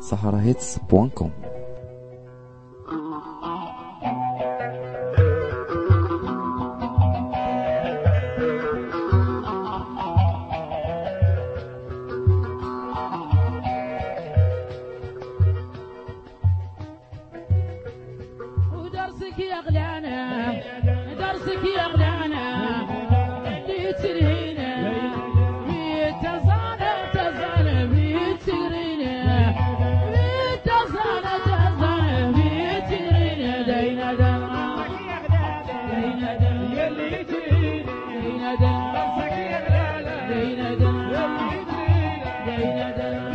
saharahits.com. ودرسك يا غلانا درسك يا غلانا اللي ترهينا بيتزانى تزانى بيترينا بيتزانى تزانى بيترينا دينا دنا دينا دنا يلي ترهينا دينا دنا درسك يا غلانا دينا دنا دينا دنا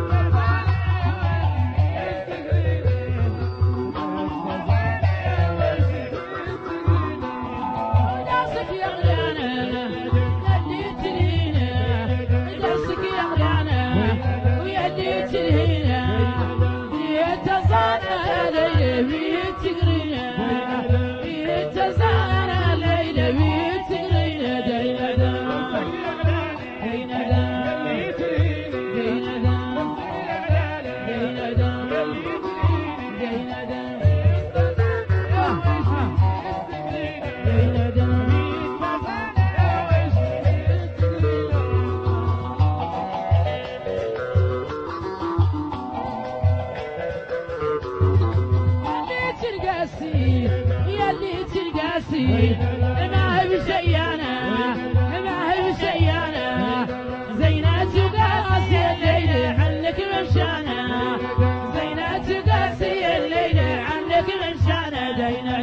ما هي بشيانة ما هي بشيانة زينات وقاسي الليل عنك ممشانة زينات وقاسي الليل عنك ممشانة دينا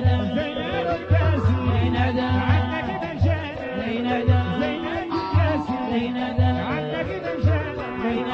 دينا دينا عنك ممشانة دينا دينا دينا عنك ممشانة دينا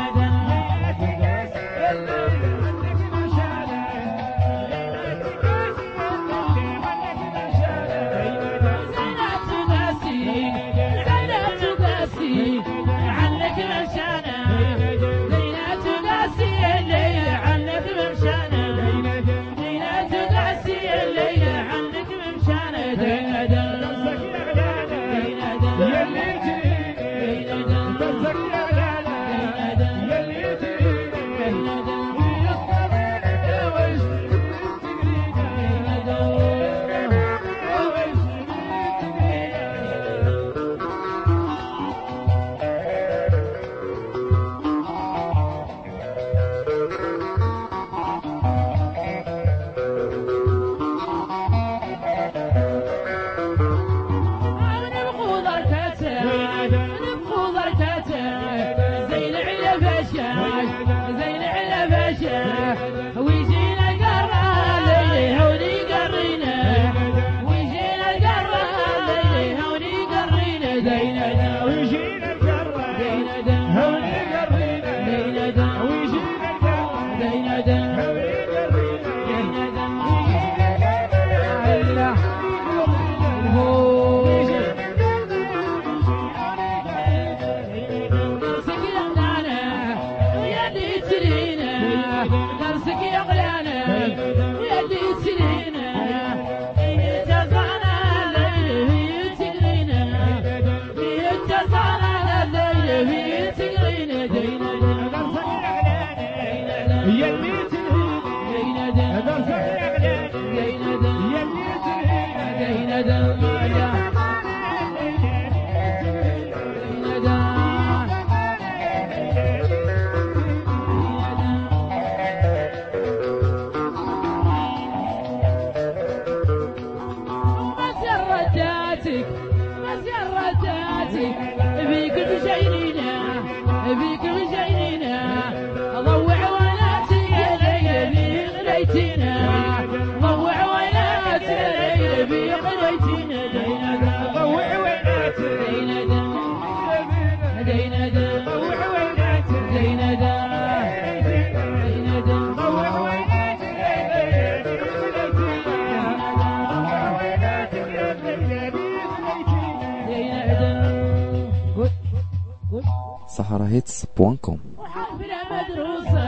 saharahits.com. وحفلة مدروسة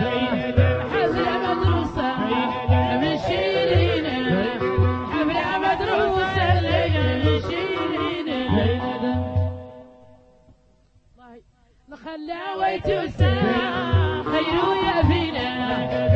حفلة مدروسة من شيرين حفلة مدروسة من شيرين لخلاوي توسع خير يا فينا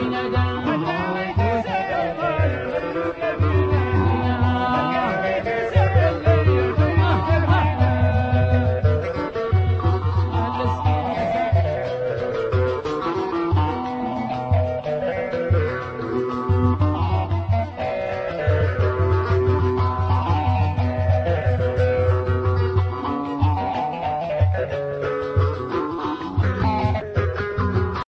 زينة